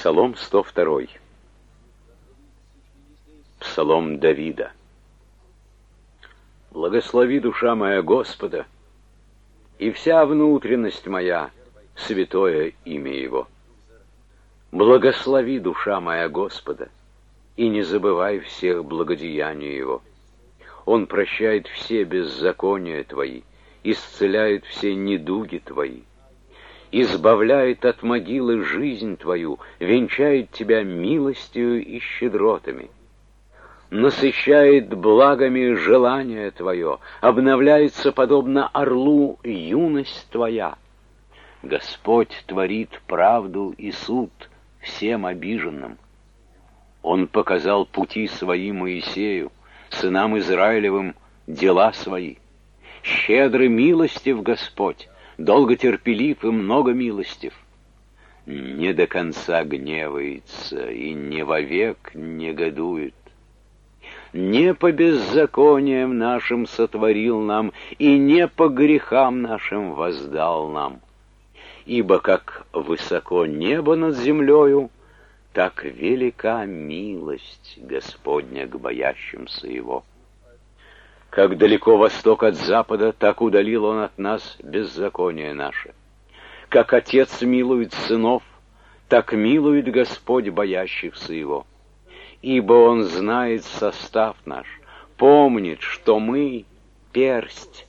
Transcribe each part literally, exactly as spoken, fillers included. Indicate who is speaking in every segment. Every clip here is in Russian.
Speaker 1: Псалом сто второй. Псалом Давида. Благослови, душа моя, Господа, и вся внутренность моя святое имя Его. Благослови, душа моя, Господа, и не забывай всех благодеяний Его. Он прощает все беззакония твои, исцеляет все недуги твои, избавляет от могилы жизнь твою, венчает тебя милостью и щедротами, насыщает благами желание твое, обновляется подобно орлу юность твоя. Господь творит правду и суд всем обиженным. Он показал пути свои Моисею, сынам Израилевым дела свои. Щедрый милостив Господь, долготерпелив и много милостив. Не до конца гневается и не вовек негодует. Не по беззакониям нашим сотворил нам, и не по грехам нашим воздал нам. Ибо как высоко небо над землею, так велика милость Господня к боящимся Его. Как далеко восток от запада, так удалил Он от нас беззаконие наше. Как Отец милует сынов, так милует Господь боящихся Его. Ибо Он знает состав наш, помнит, что мы — персть.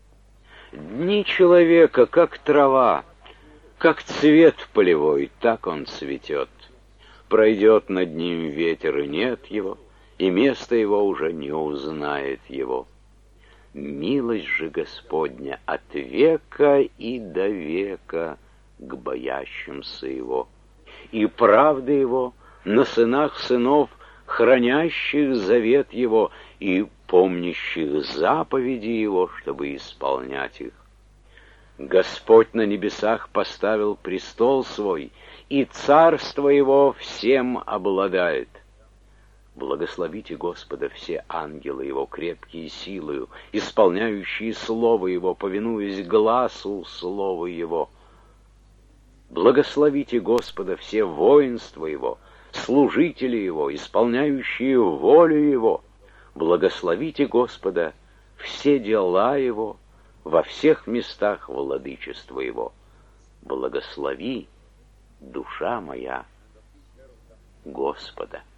Speaker 1: Дни человека, как трава, как цвет полевой, так он цветет. Пройдет над ним ветер, и нет его, и место его уже не узнает его. Милость же Господня от века и до века к боящимся Его, и правда Его на сынах сынов, хранящих завет Его и помнящих заповеди Его, чтобы исполнять их. Господь на небесах поставил престол свой, и царство Его всем обладает. Благословите Господа все ангелы Его, крепкие силою, исполняющие Слово Его, повинуясь гласу Слова Его. Благословите Господа все воинства Его, служители Его, исполняющие волю Его. Благословите Господа все дела Его во всех местах владычества Его. Благослови, душа моя, Господа.